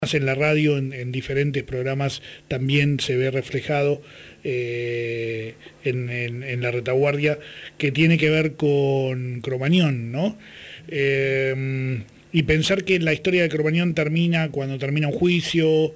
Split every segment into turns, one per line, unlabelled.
en la radio, en diferentes programas también se ve reflejado en la retaguardia, que tiene que ver con Cromañón, ¿no? Y pensar que la historia de Cromañón termina cuando termina un juicio,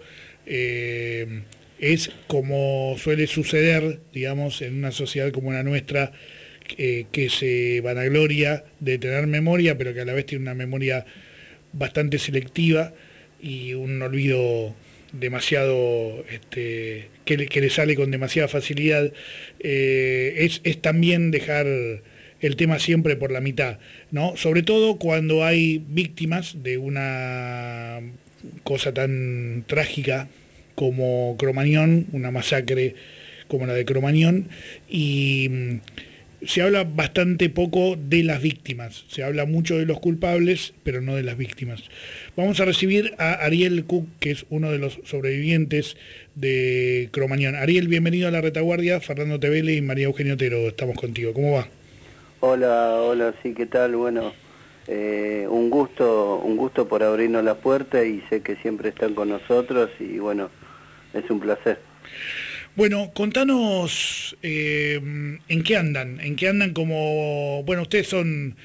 es como suele suceder, digamos, en una sociedad como la nuestra, que se vanagloria de tener memoria, pero que a la vez tiene una memoria bastante selectiva y un olvido demasiado, que le sale con demasiada facilidad. Es también dejar el tema siempre por la mitad, ¿no? Sobre todo cuando hay víctimas de una cosa tan trágica como Cromañón, una masacre como la de Cromañón, y se habla bastante poco de las víctimas, se habla mucho de los culpables, pero no de las víctimas. Vamos a recibir a Ariel Cook, que es uno de los sobrevivientes de Cromañón. Ariel, bienvenido a La Retaguardia. Fernando Tevele y María Eugenia Otero, estamos contigo. ¿Cómo va?
Hola, sí, ¿qué tal? Bueno, un gusto por abrirnos la puerta y sé que siempre están con nosotros y bueno, es un placer.
Bueno, contanos en qué andan como, bueno, ustedes son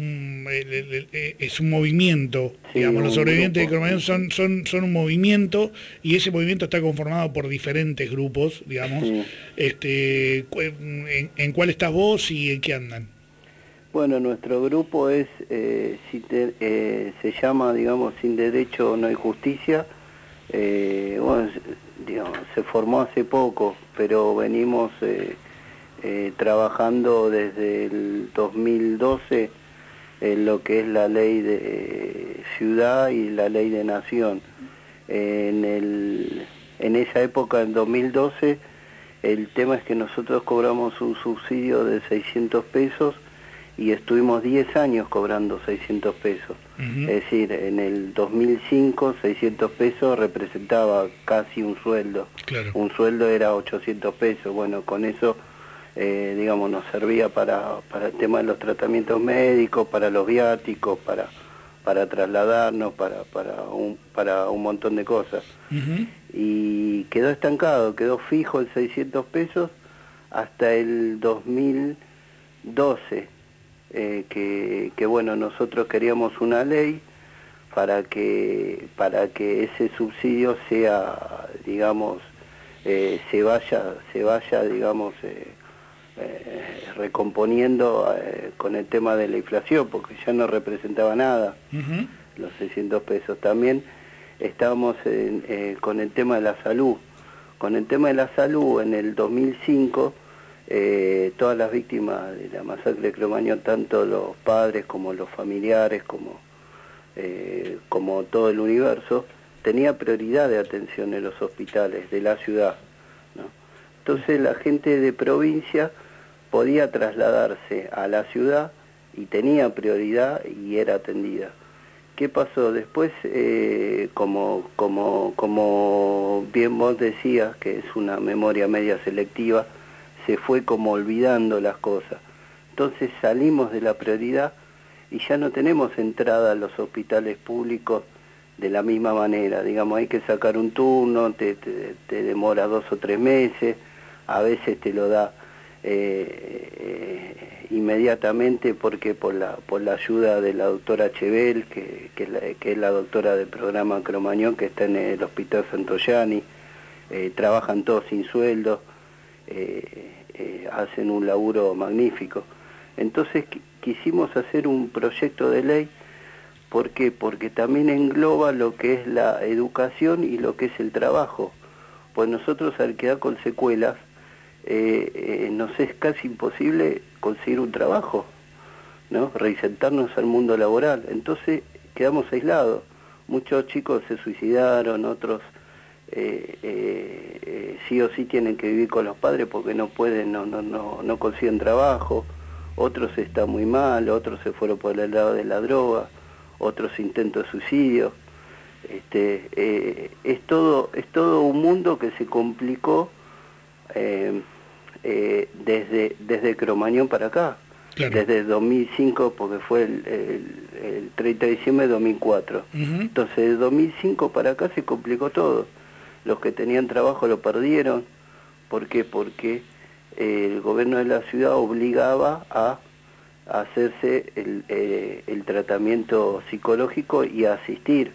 es un movimiento, sí, digamos, los sobrevivientes de Cromañón son un movimiento y ese movimiento está conformado por diferentes grupos, digamos. Sí. ¿En cuál estás vos y en qué andan?
Bueno, nuestro grupo es, se llama, digamos, Sin Derecho No Hay Justicia. Bueno, digamos, se formó hace poco, pero venimos trabajando desde el 2012 en lo que es la ley de ciudad y la ley de nación. En esa época, en 2012, el tema es que nosotros cobramos un subsidio de 600 pesos y estuvimos 10 años cobrando 600 pesos. Es decir, en el 2005 600 pesos representaba casi un sueldo. Claro. Un sueldo era 800 pesos. Bueno, con eso, digamos, nos servía para el tema de los tratamientos médicos, para los viáticos, para trasladarnos, para un montón de cosas. Y quedó estancado, quedó fijo el 600 pesos hasta el 2012. Que bueno, nosotros queríamos una ley para que ese subsidio sea, digamos, se vaya digamos, recomponiendo con el tema de la inflación, porque ya no representaba nada los 600 pesos. También estábamos con el tema de la salud. Con el tema de la salud, en el 2005, todas las víctimas de la masacre de Cromañón, tanto los padres como los familiares, como todo el universo, tenía prioridad de atención en los hospitales de la ciudad, ¿no? Entonces la gente de provincia podía trasladarse a la ciudad y tenía prioridad y era atendida. ¿Qué pasó? Después, como bien vos decías, que es una memoria media selectiva, se fue como olvidando las cosas. Entonces salimos de la prioridad y ya no tenemos entrada a los hospitales públicos de la misma manera. Digamos, hay que sacar un turno, te demora 2 o 3 meses, a veces te lo da inmediatamente porque por la ayuda de la doctora Chevel, que es la doctora del programa Cromañón, que está en el Hospital Santoyani, trabajan todos sin sueldo. Hacen un laburo magnífico. Entonces quisimos hacer un proyecto de ley. ¿Por qué? Porque también engloba lo que es la educación y lo que es el trabajo. Pues nosotros, al quedar con secuelas, nos es casi imposible conseguir un trabajo, ¿no? Reinsertarnos al mundo laboral. Entonces quedamos aislados. Muchos chicos se suicidaron, otros sí o sí tienen que vivir con los padres porque no pueden, no consiguen trabajo, otros están muy mal, otros se fueron por el lado de la droga, otros intentos de suicidio. Es todo un mundo que se complicó desde Cromañón para acá.
Claro.
Desde 2005, porque fue el 30 de diciembre de 2004. Entonces, de 2005 para acá se complicó todo. Los que tenían trabajo lo perdieron. ¿Por qué? Porque el gobierno de la ciudad obligaba a hacerse el tratamiento psicológico y a asistir.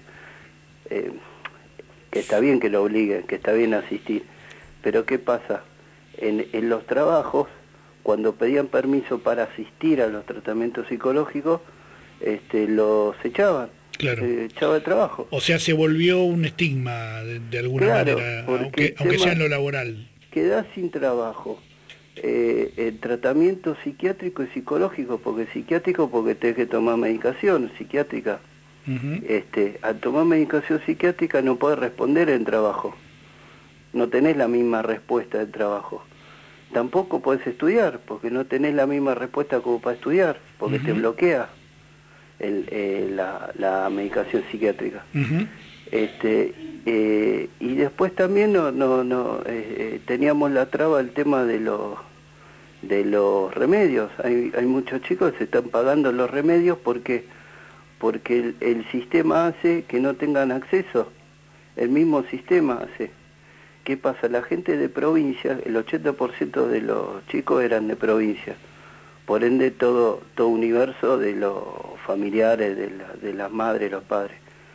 Que está bien que lo obliguen, que está bien asistir. Pero ¿qué pasa? En los trabajos, cuando pedían permiso para asistir a los tratamientos psicológicos, los echaban.
Claro.
Se echaba de trabajo.
O sea, se volvió un estigma de alguna manera, aunque sea en lo laboral.
Quedás sin trabajo. El tratamiento psiquiátrico y psicológico, porque psiquiátrico porque tenés que tomar medicación psiquiátrica. Al tomar medicación psiquiátrica no podés responder en trabajo. No tenés la misma respuesta del trabajo. Tampoco podés estudiar, porque no tenés la misma respuesta como para estudiar, porque te bloquea la medicación psiquiátrica. Y después también teníamos la traba del tema de los remedios. Hay muchos chicos que se están pagando los remedios porque el sistema hace que no tengan acceso. El mismo sistema hace. ¿Qué pasa? La gente de provincia, el 80% de los chicos eran de provincia. Por ende, todo universo de los familiares, de las madres, los padres.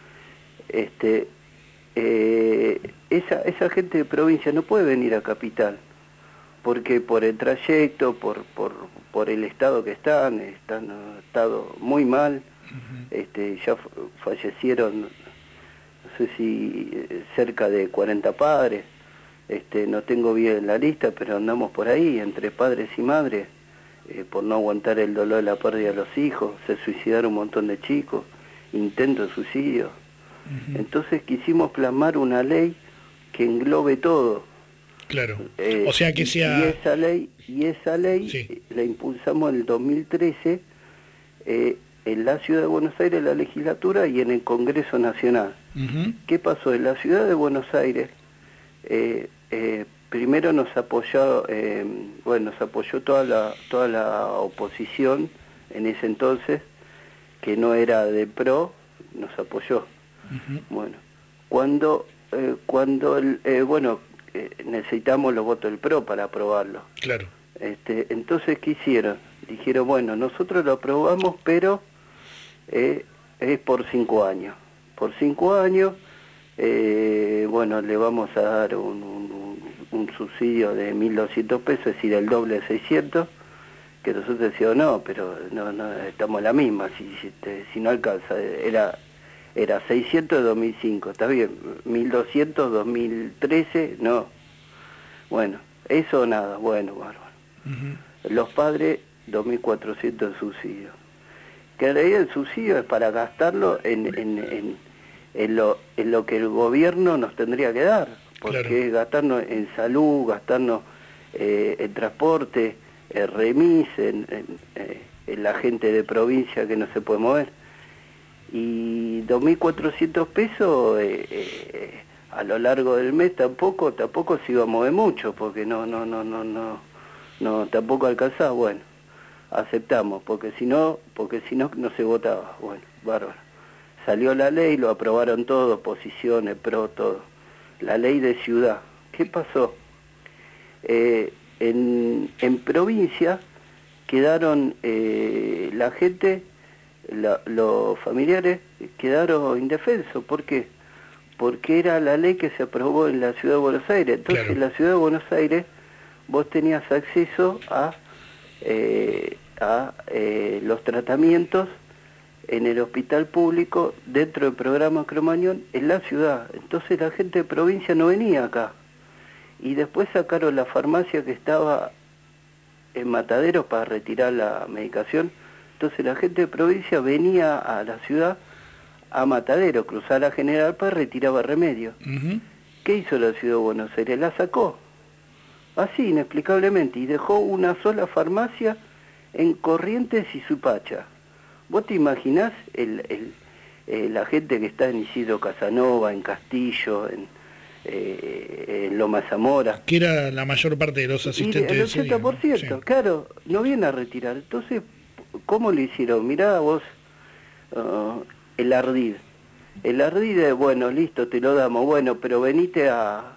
Esa gente de provincia no puede venir a capital, porque por el trayecto, por el estado que están en estado muy mal. Ya fallecieron, no sé si cerca de 40 padres. No tengo bien la lista, pero andamos por ahí, entre padres y madres, por no aguantar el dolor de la pérdida de los hijos. Se suicidaron un montón de chicos, intentos de suicidio. Entonces quisimos plasmar una ley que englobe todo.
Claro, o sea que sea...
Y esa ley sí, la impulsamos en el 2013, en la Ciudad de Buenos Aires, en la legislatura, y en el Congreso Nacional. ¿Qué pasó? En la Ciudad de Buenos Aires, primero nos apoyó toda la oposición en ese entonces, que no era de PRO, nos apoyó. Bueno, cuando necesitamos los votos del PRO para aprobarlo.
Claro.
Entonces, ¿qué hicieron? Dijeron, bueno, nosotros lo aprobamos, pero es por 5 años. Por 5 años, le vamos a dar un subsidio de 1.200 pesos, es decir, el doble de 600, que nosotros decíamos, no, pero no estamos en la misma, si no alcanza, era 600 de 2005, está bien, 1.200 2013, no. Bueno, eso nada, bueno, bárbaro. Los padres, 2.400 de subsidio. Que en realidad el subsidio es para gastarlo en lo que el gobierno nos tendría que dar, porque claro, es gastarnos en salud, gastarnos en transporte, remis, en la gente de provincia que no se puede mover. Y 2.400 pesos a lo largo del mes tampoco se iba a mover mucho, porque no tampoco alcanzaba. Bueno, aceptamos, porque si no no se votaba. Bueno, bárbaro. Salió la ley, lo aprobaron todos, oposiciones, PRO, todo. La ley de ciudad. ¿Qué pasó? En provincia quedaron la gente, los familiares quedaron indefensos. ¿Por qué? Porque era la ley que se aprobó en la Ciudad de Buenos Aires. Entonces, claro, en la Ciudad de Buenos Aires vos tenías acceso a los tratamientos en el hospital público dentro del programa Cromañón en la ciudad. Entonces la gente de provincia no venía acá. Y después sacaron la farmacia que estaba en Mataderos para retirar la medicación. Entonces la gente de provincia venía a la ciudad, a Mataderos, cruzar la General Paz, retiraba remedio. ¿Qué hizo la Ciudad de Buenos Aires? La sacó. Así, inexplicablemente, y dejó una sola farmacia en Corrientes y Suipacha. ¿Vos te imaginás la gente que está en Isidro Casanova, en Castillo, en Loma Zamora?
Que era la mayor parte de los asistentes.
El 80%, sí, claro, no viene a retirar. Entonces, ¿cómo lo hicieron? Mirá vos, el ardid. El ardid es, bueno, listo, te lo damos, bueno, pero venite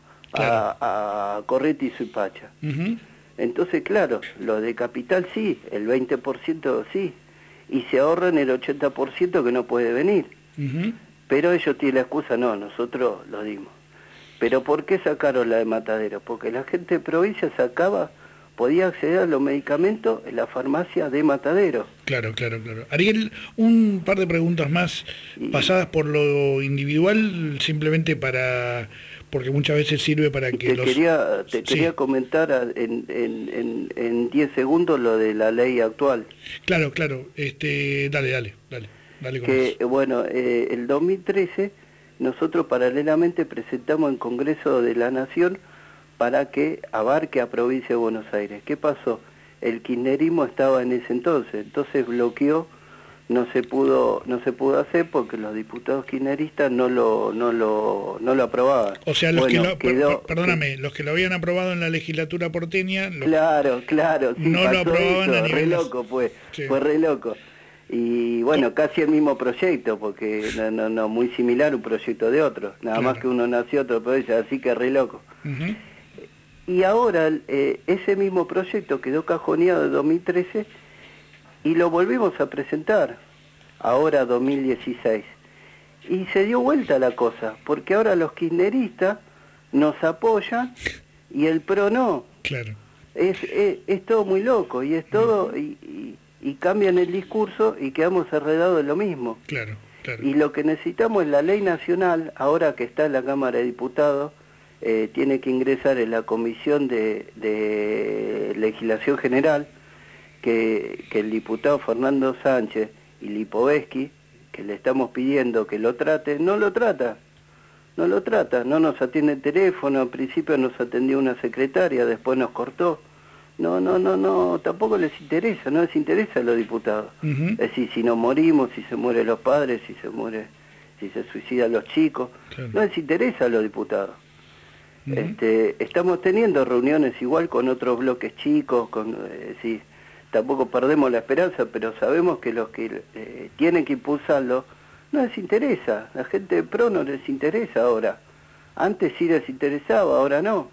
a Corrientes y Suipacha. Entonces, claro, lo de capital sí, el 20% sí, y se ahorran el 80% que no puede venir. Pero ellos tienen la excusa, no, nosotros lo dimos. ¿Pero por qué sacaron la de Matadero? Porque la gente de provincia podía acceder a los medicamentos en la farmacia de Matadero.
Claro. Ariel, un par de preguntas más, pasadas por lo individual, simplemente porque muchas veces sirve para que
te quería comentar en 10 segundos lo de la ley actual.
Claro, dale con
Que,
eso.
bueno, el 2013 nosotros paralelamente presentamos en Congreso de la Nación para que abarque a Provincia de Buenos Aires. ¿Qué pasó? El kirchnerismo estaba en ese entonces bloqueó, no se pudo hacer porque los diputados kirchneristas no lo aprobaban.
O sea, los los que lo habían aprobado en la legislatura porteña...
Claro, sí,
no lo aprobaban a nivel...
Re loco, fue re loco. Y bueno, casi el mismo proyecto, porque no muy similar un proyecto de otro, nada más que uno nació, otro proyecto, así que re loco. Y ahora ese mismo proyecto quedó cajoneado en 2013 y lo volvimos a presentar, ahora 2016. Y se dio vuelta la cosa, porque ahora los kirchneristas nos apoyan y el PRO no.
Claro.
Es todo muy loco, y es todo... y cambian el discurso y quedamos enredados en lo mismo.
Claro.
Y lo que necesitamos es la ley nacional, ahora que está en la Cámara de Diputados, tiene que ingresar en la Comisión de Legislación General, que el diputado Fernando Sánchez y Lipovetsky, que le estamos pidiendo que lo trate, no lo trata, no nos atiende el teléfono, al principio nos atendió una secretaria, después nos cortó. No, tampoco les interesa a los diputados. Es decir, si nos morimos, si se mueren los padres, si se suicidan los chicos, no les interesa a los diputados. Estamos teniendo reuniones igual con otros bloques chicos, tampoco perdemos la esperanza, pero sabemos que los que tienen que impulsarlo, no les interesa, la gente de PRO no les interesa ahora. Antes sí les interesaba, ahora no.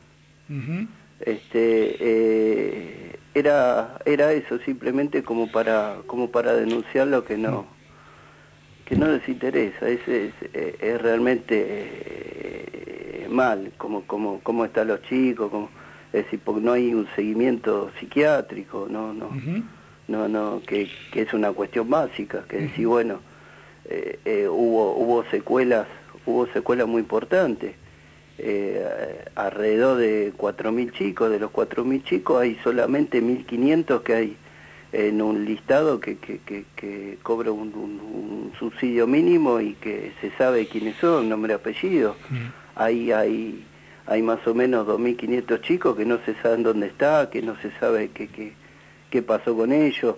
Era eso, simplemente como para denunciar lo que no les interesa. Es realmente mal cómo están los chicos, es decir, porque no hay un seguimiento psiquiátrico, que es una cuestión básica, que decir, bueno, hubo secuelas muy importantes. Alrededor de 4.000 chicos, de los 4.000 chicos hay solamente 1.500 que hay en un listado que cobra un subsidio mínimo y que se sabe quiénes son, nombre y apellido. Hay más o menos 2.500 chicos que no se saben dónde está, que no se sabe qué pasó con ellos.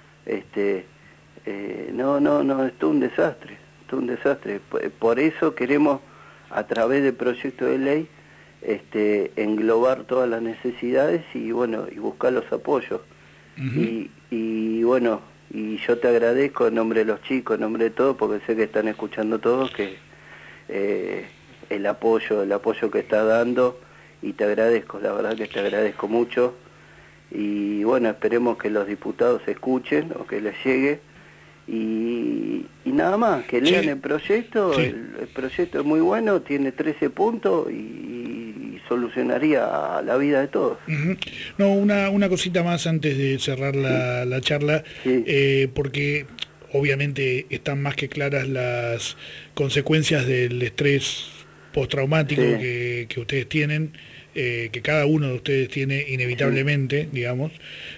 No, es todo un desastre, Por eso queremos, a través del proyecto de ley, englobar todas las necesidades y buscar los apoyos. Y yo te agradezco en nombre de los chicos, en nombre de todos, porque sé que están escuchando todos, que el apoyo que está dando, y te agradezco, la verdad que te agradezco mucho. Y esperemos que los diputados escuchen o que les llegue. Y nada más, que lean el proyecto. El proyecto es muy bueno, tiene 13 puntos y solucionaría la vida de todos.
No, una cosita más antes de cerrar la charla, porque obviamente están más que claras las consecuencias del estrés postraumático que ustedes tienen, que cada uno de ustedes tiene inevitablemente, digamos,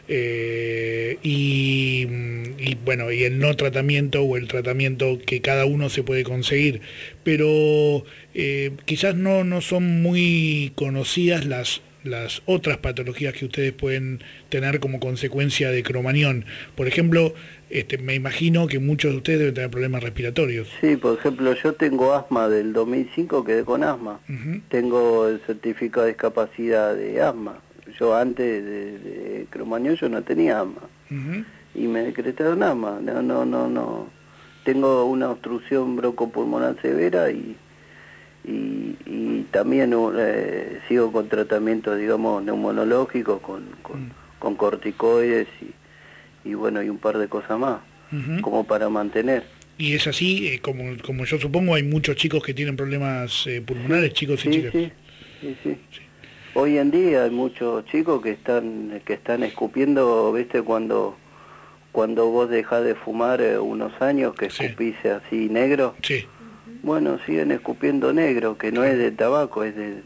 y el no tratamiento o el tratamiento que cada uno se puede conseguir, pero quizás no son muy conocidas las otras patologías que ustedes pueden tener como consecuencia de cromañón. Por ejemplo, me imagino que muchos de ustedes deben tener problemas respiratorios.
Sí, por ejemplo, yo tengo asma del 2005, quedé con asma. Tengo el certificado de discapacidad de asma. Yo antes de cromañón yo no tenía asma. y me decretaron asma. No. Tengo una obstrucción broncopulmonar severa y también sigo con tratamiento, digamos, neumonológico, con corticoides y bueno, y un par de cosas más, como para mantener.
Y es así, como yo supongo, hay muchos chicos que tienen problemas pulmonares, chicos y chicas.
Sí. Hoy en día hay muchos chicos que están escupiendo, ¿viste? Cuando vos dejás de fumar unos años, que escupís así negro.
Sí.
Bueno, siguen escupiendo negro, que no es de tabaco, es de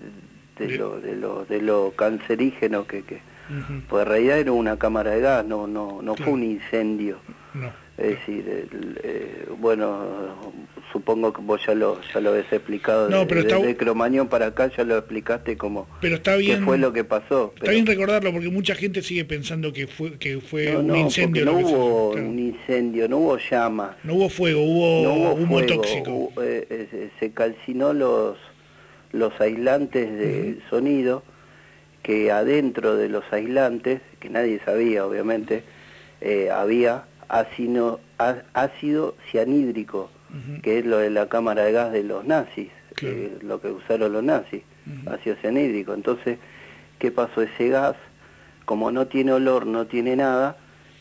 lo cancerígeno que pues en realidad era una cámara de gas, no fue un incendio.
No.
Es decir, bueno, supongo que vos ya lo habés explicado,
no, pero
desde Cromañón para acá ya lo explicaste como
pero está bien,
qué fue lo que pasó.
Está bien recordarlo porque mucha gente sigue pensando que fue un incendio.
No hubo un incendio, no hubo llamas.
No hubo fuego, hubo humo tóxico.
Se calcinó los aislantes de sonido, que adentro de los aislantes, que nadie sabía obviamente, había ácido cianhídrico, que es lo de la cámara de gas de los nazis, lo que usaron los nazis, ácido cianhídrico. Entonces, ¿qué pasó? Ese gas, como no tiene olor, no tiene nada,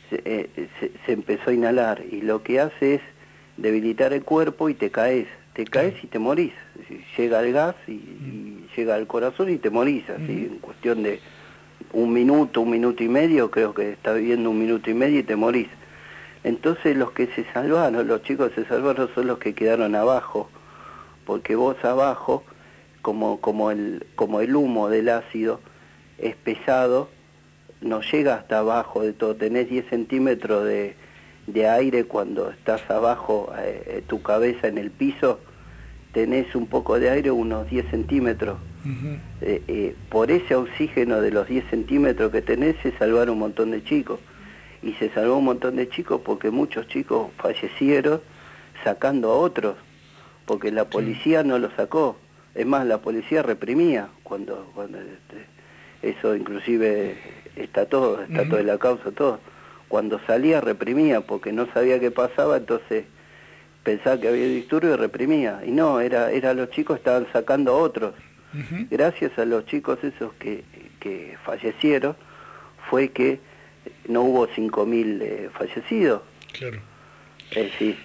se empezó a inhalar, y lo que hace es debilitar el cuerpo y te caes y te morís. Llega el gas y llega al corazón y te morís, así, en cuestión de un minuto y medio, creo que está viviendo 1 minuto y medio y te morís. Entonces los que se salvaron, los chicos que se salvaron son los que quedaron abajo, porque vos abajo, como el humo del ácido es pesado, no llega hasta abajo de todo, tenés 10 centímetros de aire cuando estás abajo, tu cabeza en el piso, tenés un poco de aire, unos 10 centímetros. Por ese oxígeno de los 10 centímetros que tenés se salvaron un montón de chicos. Y se salvó un montón de chicos porque muchos chicos fallecieron sacando a otros, porque la policía no los sacó. Es más, la policía reprimía cuando eso inclusive está todo en la causa, todo. Cuando salía reprimía porque no sabía qué pasaba, entonces pensaba que había disturbio y reprimía. Y no, era los chicos estaban sacando a otros. Gracias a los chicos esos que fallecieron fue que no hubo 5.000 fallecidos.
Claro.
Sí,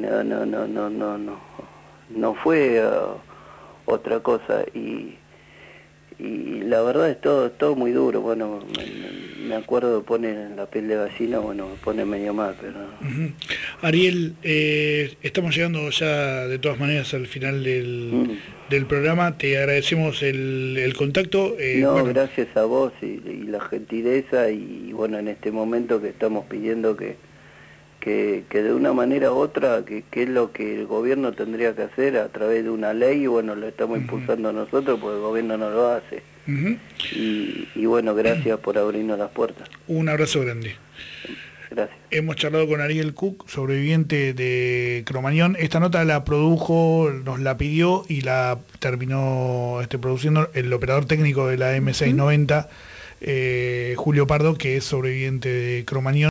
no fue otra cosa, y la verdad es todo muy duro. Bueno, me acuerdo de poner en la piel de gallina, bueno, me pone medio mal, pero...
Ariel, estamos llegando ya de todas maneras al final del programa. Te agradecemos el contacto.
Gracias a vos y la gentileza, y bueno, en este momento que estamos pidiendo que de una manera u otra, que es lo que el gobierno tendría que hacer a través de una ley, y bueno, lo estamos impulsando nosotros porque el gobierno no lo hace. Y bueno, gracias por abrirnos las puertas.
Un abrazo grande.
Gracias.
Hemos charlado con Ariel Cook, sobreviviente de Cromañón. Esta nota la produjo, nos la pidió y la terminó produciendo el operador técnico de la M690, Julio Pardo, que es sobreviviente de Cromañón.